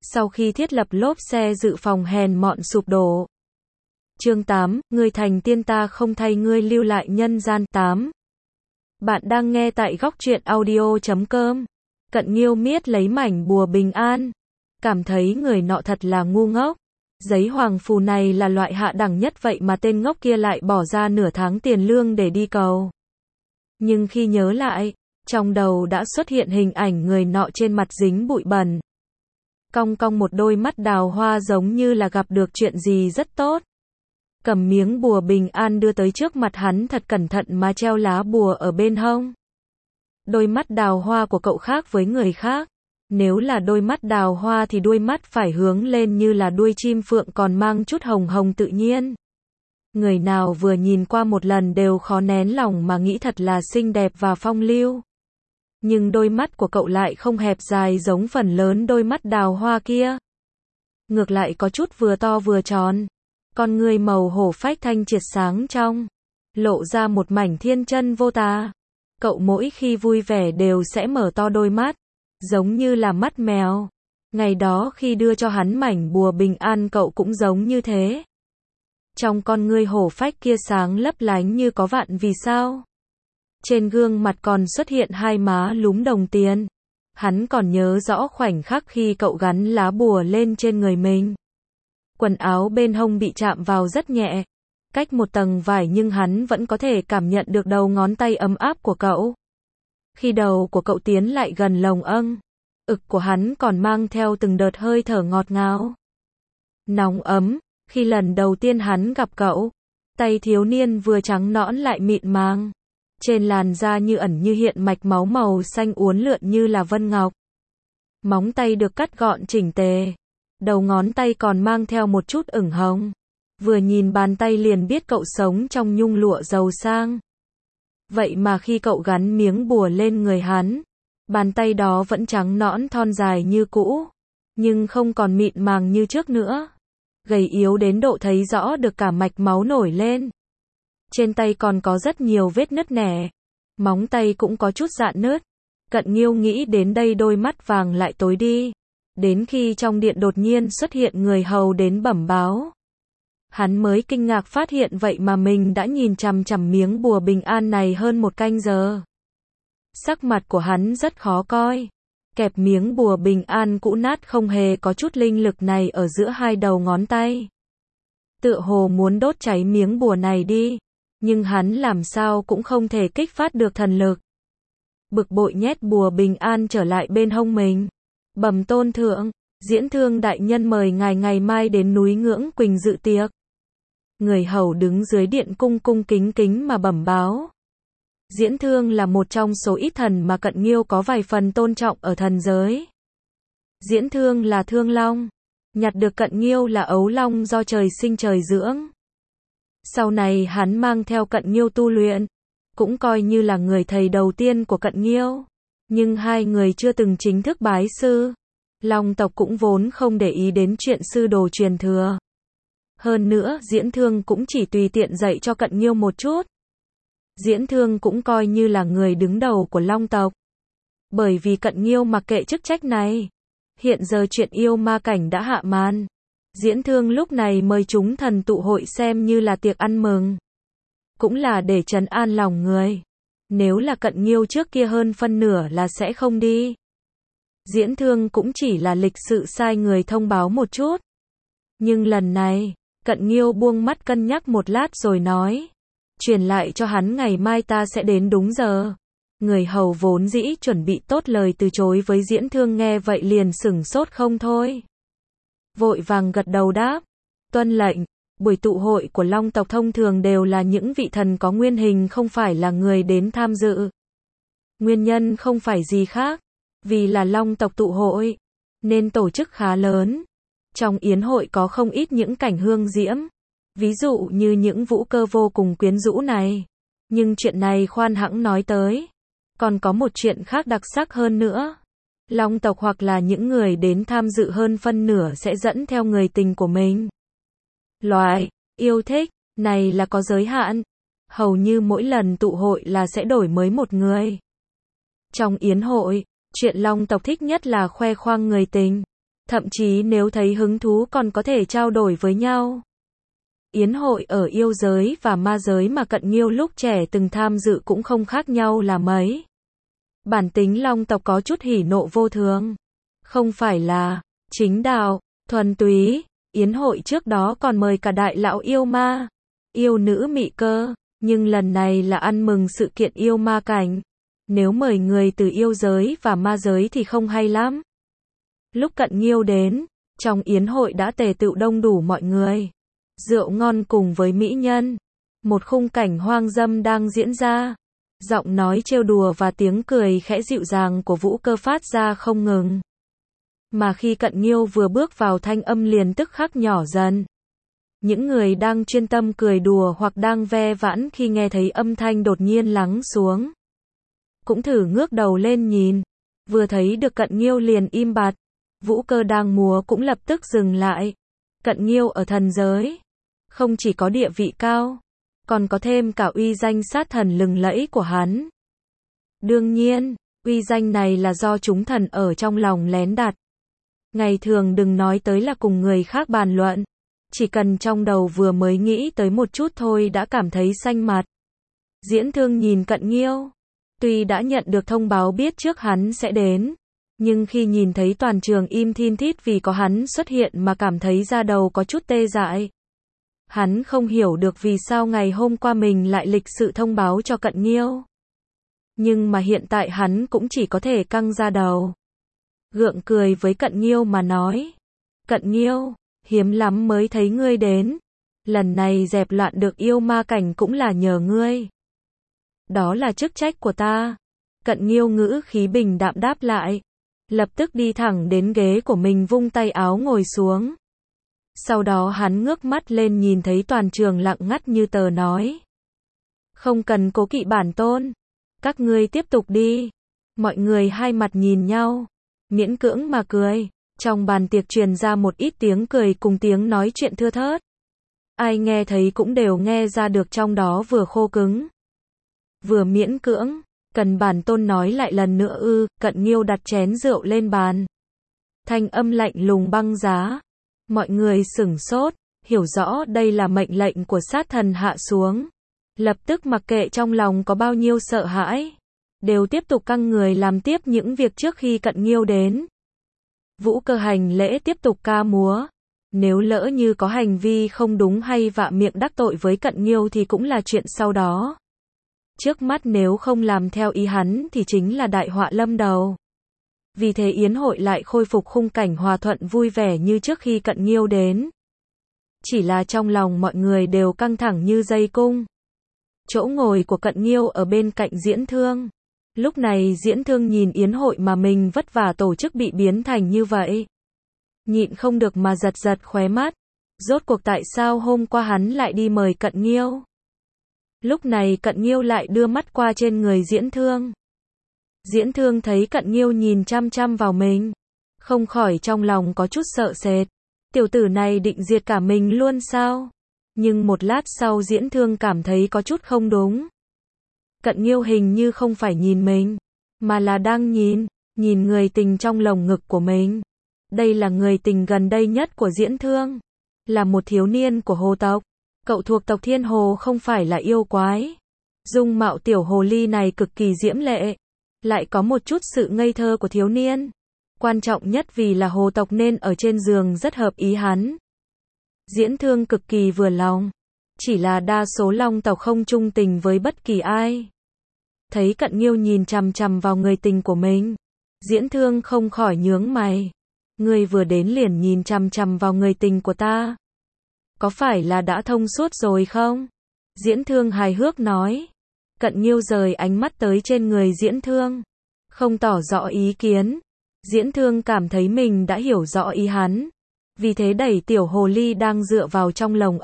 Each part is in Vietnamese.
sau khi thiết lập lốp xe dự phòng hèn mọn sụp đổ. Chương 8, ngươi thành tiên ta không thay ngươi lưu lại nhân gian. 8. Bạn đang nghe tại góc truyện audio.com. Cận Nghiêu miết lấy mảnh bùa bình an, cảm thấy người nọ thật là ngu ngốc. Giấy hoàng phù này là loại hạ đẳng nhất vậy mà tên ngốc kia lại bỏ ra nửa tháng tiền lương để đi cầu. Nhưng khi nhớ lại, trong đầu đã xuất hiện hình ảnh người nọ trên mặt dính bụi bẩn. Cong cong một đôi mắt đào hoa giống như là gặp được chuyện gì rất tốt. Cầm miếng bùa bình an đưa tới trước mặt hắn thật cẩn thận mà treo lá bùa ở bên hông. Đôi mắt đào hoa của cậu khác với người khác. Nếu là đôi mắt đào hoa thì đuôi mắt phải hướng lên như là đuôi chim phượng còn mang chút hồng hồng tự nhiên. Người nào vừa nhìn qua một lần đều khó nén lòng mà nghĩ thật là xinh đẹp và phong lưu. Nhưng đôi mắt của cậu lại không hẹp dài giống phần lớn đôi mắt đào hoa kia. Ngược lại có chút vừa to vừa tròn. Con người màu hổ phách thanh triệt sáng trong, lộ ra một mảnh thiên chân vô tà. Cậu mỗi khi vui vẻ đều sẽ mở to đôi mắt, giống như là mắt mèo. Ngày đó khi đưa cho hắn mảnh bùa bình an cậu cũng giống như thế. Trong con ngươi hổ phách kia sáng lấp lánh như có vạn vì sao. Trên gương mặt còn xuất hiện hai má lúm đồng tiền. Hắn còn nhớ rõ khoảnh khắc khi cậu gắn lá bùa lên trên người mình. Quần áo bên hông bị chạm vào rất nhẹ, cách một tầng vải nhưng hắn vẫn có thể cảm nhận được đầu ngón tay ấm áp của cậu. Khi đầu của cậu tiến lại gần lồng ực của hắn còn mang theo từng đợt hơi thở ngọt ngào. Nóng ấm, khi lần đầu tiên hắn gặp cậu, tay thiếu niên vừa trắng nõn lại mịn màng. Trên làn da như ẩn như hiện mạch máu màu xanh uốn lượn như là vân ngọc. Móng tay được cắt gọn chỉnh tề. Đầu ngón tay còn mang theo một chút ửng hồng. Vừa nhìn bàn tay liền biết cậu sống trong nhung lụa giàu sang. Vậy mà khi cậu gắn miếng bùa lên người hắn, bàn tay đó vẫn trắng nõn thon dài như cũ, nhưng không còn mịn màng như trước nữa. Gầy yếu đến độ thấy rõ được cả mạch máu nổi lên. Trên tay còn có rất nhiều vết nứt nẻ. Móng tay cũng có chút rạn nứt. Cận Nghiêu nghĩ đến đây đôi mắt vàng lại tối đi. Đến khi trong điện đột nhiên xuất hiện người hầu đến bẩm báo. Hắn mới kinh ngạc phát hiện vậy mà mình đã nhìn chằm chằm miếng bùa bình an này hơn một canh giờ. Sắc mặt của hắn rất khó coi. Kẹp miếng bùa bình an cũ nát không hề có chút linh lực này ở giữa hai đầu ngón tay. Tựa hồ muốn đốt cháy miếng bùa này đi. Nhưng hắn làm sao cũng không thể kích phát được thần lực. Bực bội nhét bùa bình an trở lại bên hông mình. Bẩm tôn thượng, Diễn Thương đại nhân mời ngài ngày mai đến núi Ngưỡng Quỳnh dự tiệc. Người hầu đứng dưới điện cung cung kính kính mà bẩm báo. Diễn Thương là một trong số ít thần mà Cận Nghiêu có vài phần tôn trọng ở thần giới. Diễn Thương là thương long, nhặt được Cận Nghiêu là ấu long do trời sinh trời dưỡng. Sau này hắn mang theo Cận Nghiêu tu luyện, cũng coi như là người thầy đầu tiên của Cận Nghiêu. Nhưng hai người chưa từng chính thức bái sư. Long tộc cũng vốn không để ý đến chuyện sư đồ truyền thừa. Hơn nữa Diễn Thương cũng chỉ tùy tiện dạy cho Cận Nghiêu một chút. Diễn Thương cũng coi như là người đứng đầu của Long tộc. Bởi vì Cận Nghiêu mặc kệ chức trách này. Hiện giờ chuyện yêu ma cảnh đã hạ màn. Diễn Thương lúc này mời chúng thần tụ hội xem như là tiệc ăn mừng. Cũng là để trấn an lòng người. Nếu là Cận Nghiêu trước kia hơn phân nửa là sẽ không đi. Diễn Thương cũng chỉ là lịch sự sai người thông báo một chút. Nhưng lần này, Cận Nghiêu buông mắt cân nhắc một lát rồi nói. Truyền lại cho hắn ngày mai ta sẽ đến đúng giờ. Người hầu vốn dĩ chuẩn bị tốt lời từ chối với Diễn Thương nghe vậy liền sửng sốt không thôi. Vội vàng gật đầu đáp. Tuân lệnh. Buổi tụ hội của Long tộc thông thường đều là những vị thần có nguyên hình không phải là người đến tham dự. Nguyên nhân không phải gì khác. Vì là Long tộc tụ hội, nên tổ chức khá lớn. Trong yến hội có không ít những cảnh hương diễm. Ví dụ như những vũ cơ vô cùng quyến rũ này. Nhưng chuyện này khoan hẵng nói tới. Còn có một chuyện khác đặc sắc hơn nữa. Long tộc hoặc là những người đến tham dự hơn phân nửa sẽ dẫn theo người tình của mình. Loại yêu thích này là có giới hạn. Hầu như mỗi lần tụ hội là sẽ đổi mới một người. Trong yến hội, chuyện Long tộc thích nhất là khoe khoang người tình. thậm chí nếu thấy hứng thú còn có thể trao đổi với nhau. Yến hội ở yêu giới và ma giới mà Cận Nghiêu lúc trẻ từng tham dự cũng không khác nhau là mấy. Bản tính Long tộc có chút hỉ nộ vô thường, không phải là chính đạo, thuần túy. Yến hội trước đó còn mời cả đại lão yêu ma, yêu nữ mị cơ, nhưng lần này là ăn mừng sự kiện yêu ma cảnh. Nếu mời người từ yêu giới và ma giới thì không hay lắm. Lúc Cận Nghiêu đến, trong yến hội đã tề tựu đông đủ mọi người. Rượu ngon cùng với mỹ nhân. Một khung cảnh hoang dâm đang diễn ra. Giọng nói trêu đùa và tiếng cười khẽ dịu dàng của Vũ Cơ phát ra không ngừng. Mà khi Cận Nghiêu vừa bước vào thanh âm liền tức khắc nhỏ dần. Những người đang chuyên tâm cười đùa hoặc đang ve vãn khi nghe thấy âm thanh đột nhiên lắng xuống. Cũng thử ngước đầu lên nhìn. Vừa thấy được Cận Nghiêu liền im bặt. Vũ Cơ đang múa cũng lập tức dừng lại. Cận Nghiêu ở thần giới. Không chỉ có địa vị cao, còn có thêm cả uy danh sát thần lừng lẫy của hắn. Đương nhiên, uy danh này là do chúng thần ở trong lòng lén đặt. Ngày thường đừng nói tới là cùng người khác bàn luận. Chỉ cần trong đầu vừa mới nghĩ tới một chút thôi đã cảm thấy xanh mặt. Diễn Thương nhìn Cận Nghiêu. Tuy đã nhận được thông báo biết trước hắn sẽ đến, nhưng khi nhìn thấy toàn trường im thin thít vì có hắn xuất hiện mà cảm thấy da đầu có chút tê dại. Hắn không hiểu được vì sao ngày hôm qua mình lại lịch sự thông báo cho Cận Nghiêu. Nhưng mà hiện tại hắn cũng chỉ có thể căng da đầu. Gượng cười với Cận Nghiêu mà nói. Cận Nghiêu, hiếm lắm mới thấy ngươi đến. Lần này dẹp loạn được yêu ma cảnh cũng là nhờ ngươi. Đó là chức trách của ta. Cận Nghiêu ngữ khí bình đạm đáp lại. Lập tức đi thẳng đến ghế của mình vung tay áo ngồi xuống. Sau đó hắn ngước mắt lên nhìn thấy toàn trường lặng ngắt như tờ nói. Không cần cố kỵ bản tôn. Các ngươi tiếp tục đi. Mọi người hai mặt nhìn nhau. Miễn cưỡng mà cười. Trong bàn tiệc truyền ra một ít tiếng cười cùng tiếng nói chuyện thưa thớt. Ai nghe thấy cũng đều nghe ra được trong đó vừa khô cứng, vừa miễn cưỡng. Cần bản tôn nói lại lần nữa ư? Cận Nghiêu đặt chén rượu lên bàn. Thanh âm lạnh lùng băng giá. Mọi người sửng sốt, hiểu rõ đây là mệnh lệnh của sát thần hạ xuống. Lập tức mặc kệ trong lòng có bao nhiêu sợ hãi, đều tiếp tục căng người làm tiếp những việc trước khi Cận Nghiêu đến. Vũ Cơ hành lễ tiếp tục ca múa. Nếu lỡ như có hành vi không đúng hay vạ miệng đắc tội với Cận Nghiêu thì cũng là chuyện sau đó. Trước mắt nếu không làm theo ý hắn thì chính là đại họa lâm đầu. Vì thế yến hội lại khôi phục khung cảnh hòa thuận vui vẻ như trước khi Cận Nghiêu đến. Chỉ là trong lòng mọi người đều căng thẳng như dây cung. Chỗ ngồi của Cận Nghiêu ở bên cạnh Diễn Thương. Lúc này Diễn Thương nhìn yến hội mà mình vất vả tổ chức bị biến thành như vậy. Nhịn không được mà giật giật khóe mắt. Rốt cuộc tại sao hôm qua hắn lại đi mời Cận Nghiêu? Lúc này Cận Nghiêu lại đưa mắt qua trên người Diễn Thương. Diễn Thương thấy Cận Nghiêu nhìn chăm chăm vào mình, không khỏi trong lòng có chút sợ sệt. Tiểu tử này định diệt cả mình luôn sao? Nhưng một lát sau Diễn Thương cảm thấy có chút không đúng. Cận Nghiêu hình như không phải nhìn mình, mà là đang nhìn người tình trong lồng ngực của mình. Đây là người tình gần đây nhất của Diễn Thương, là một thiếu niên của hồ tộc. Cậu thuộc tộc Thiên Hồ không phải là yêu quái. Dung mạo tiểu hồ ly này cực kỳ diễm lệ, lại có một chút sự ngây thơ của thiếu niên. Quan trọng nhất vì là hồ tộc nên ở trên giường rất hợp ý hắn. Diễn Thương cực kỳ vừa lòng. Chỉ là đa số long tộc không trung tình với bất kỳ ai. Thấy Cận Nghiêu nhìn chằm chằm vào người tình của mình, Diễn Thương không khỏi nhướng mày. Ngươi vừa đến liền nhìn chằm chằm vào người tình của ta. Có phải là đã thông suốt rồi không? Diễn Thương hài hước nói. Cận Nghiêu rời ánh mắt tới trên người Diễn Thương, không tỏ rõ ý kiến. Diễn Thương cảm thấy mình đã hiểu rõ ý hắn, vì thế đẩy tiểu hồ ly đang dựa vào trong lồng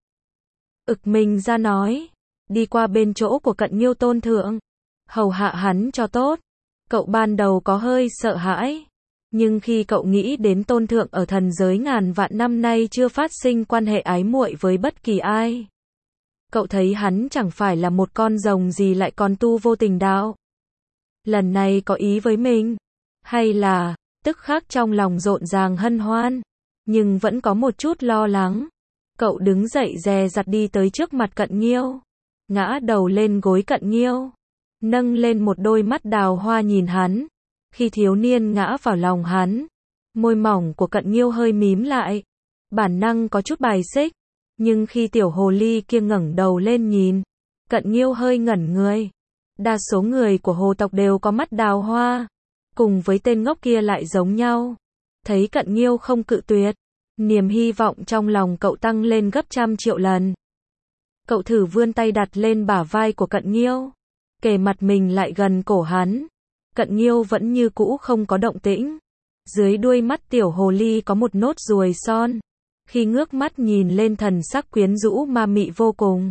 ực mình ra nói. Đi qua bên chỗ của Cận Nghiêu tôn thượng, hầu hạ hắn cho tốt. Cậu ban đầu có hơi sợ hãi, nhưng khi cậu nghĩ đến tôn thượng ở thần giới ngàn vạn năm nay chưa phát sinh quan hệ ái muội với bất kỳ ai. Cậu thấy hắn chẳng phải là một con rồng gì lại còn tu vô tình đạo. Lần này có ý với mình, hay là tức khắc trong lòng rộn ràng hân hoan, nhưng vẫn có một chút lo lắng. Cậu đứng dậy dè dặt đi tới trước mặt Cận Nghiêu, ngã đầu lên gối Cận Nghiêu, nâng lên một đôi mắt đào hoa nhìn hắn. Khi thiếu niên ngã vào lòng hắn, môi mỏng của Cận Nghiêu hơi mím lại, bản năng có chút bài xích, nhưng khi tiểu hồ ly kia ngẩng đầu lên nhìn, Cận Nghiêu hơi ngẩn người. Đa số người của hồ tộc đều có mắt đào hoa, cùng với tên ngốc kia lại giống nhau. Thấy Cận Nghiêu không cự tuyệt, niềm hy vọng trong lòng cậu tăng lên gấp trăm triệu lần. Cậu thử vươn tay đặt lên bả vai của Cận Nghiêu, kề mặt mình lại gần cổ hắn. Cận Nghiêu vẫn như cũ không có động tĩnh. Dưới đuôi mắt tiểu hồ ly có một nốt ruồi son. Khi ngước mắt nhìn lên thần sắc quyến rũ ma mị vô cùng.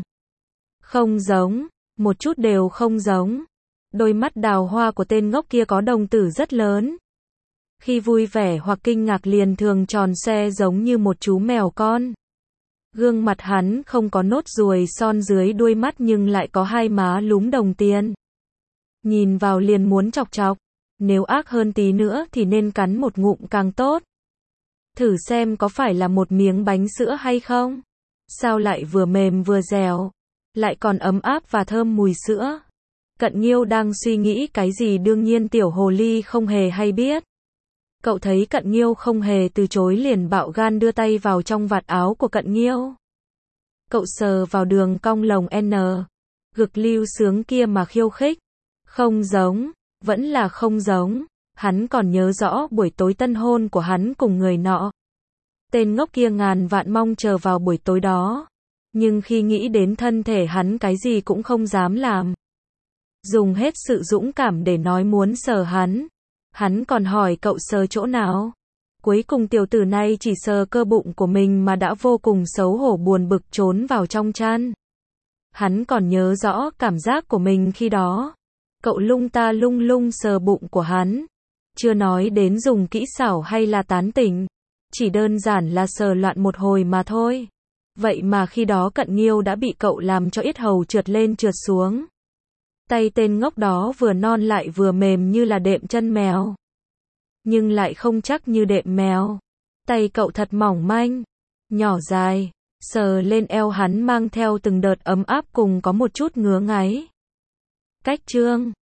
Không giống, một chút đều không giống. Đôi mắt đào hoa của tên ngốc kia có đồng tử rất lớn. Khi vui vẻ hoặc kinh ngạc liền thường tròn xoe giống như một chú mèo con. Gương mặt hắn không có nốt ruồi son dưới đuôi mắt nhưng lại có hai má lúm đồng tiền. Nhìn vào liền muốn chọc chọc. Nếu ác hơn tí nữa thì nên cắn một ngụm càng tốt. Thử xem có phải là một miếng bánh sữa hay không? Sao lại vừa mềm vừa dẻo, lại còn ấm áp và thơm mùi sữa? Cận Nghiêu đang suy nghĩ cái gì đương nhiên tiểu hồ ly không hề hay biết. Cậu thấy Cận Nghiêu không hề từ chối liền bạo gan đưa tay vào trong vạt áo của Cận Nghiêu. Cậu sờ vào đường cong lồng N, gực lưu sướng kia mà khiêu khích. Không giống, vẫn là không giống. Hắn còn nhớ rõ buổi tối tân hôn của hắn cùng người nọ. Tên ngốc kia ngàn vạn mong chờ vào buổi tối đó. Nhưng khi nghĩ đến thân thể hắn cái gì cũng không dám làm. Dùng hết sự dũng cảm để nói muốn sờ hắn. Hắn còn hỏi cậu sờ chỗ nào. Cuối cùng tiểu tử này chỉ sờ cơ bụng của mình mà đã vô cùng xấu hổ buồn bực trốn vào trong chăn. Hắn còn nhớ rõ cảm giác của mình khi đó. Cậu lung ta lung lung sờ bụng của hắn. Chưa nói đến dùng kỹ xảo hay là tán tỉnh. Chỉ đơn giản là sờ loạn một hồi mà thôi. Vậy mà khi đó Cận Nghiêu đã bị cậu làm cho yết hầu trượt lên trượt xuống. Tay tên ngốc đó vừa non lại vừa mềm như là đệm chân mèo. Nhưng lại không chắc như đệm mèo. Tay cậu thật mỏng manh, nhỏ dài, sờ lên eo hắn mang theo từng đợt ấm áp cùng có một chút ngứa ngáy. Cách chương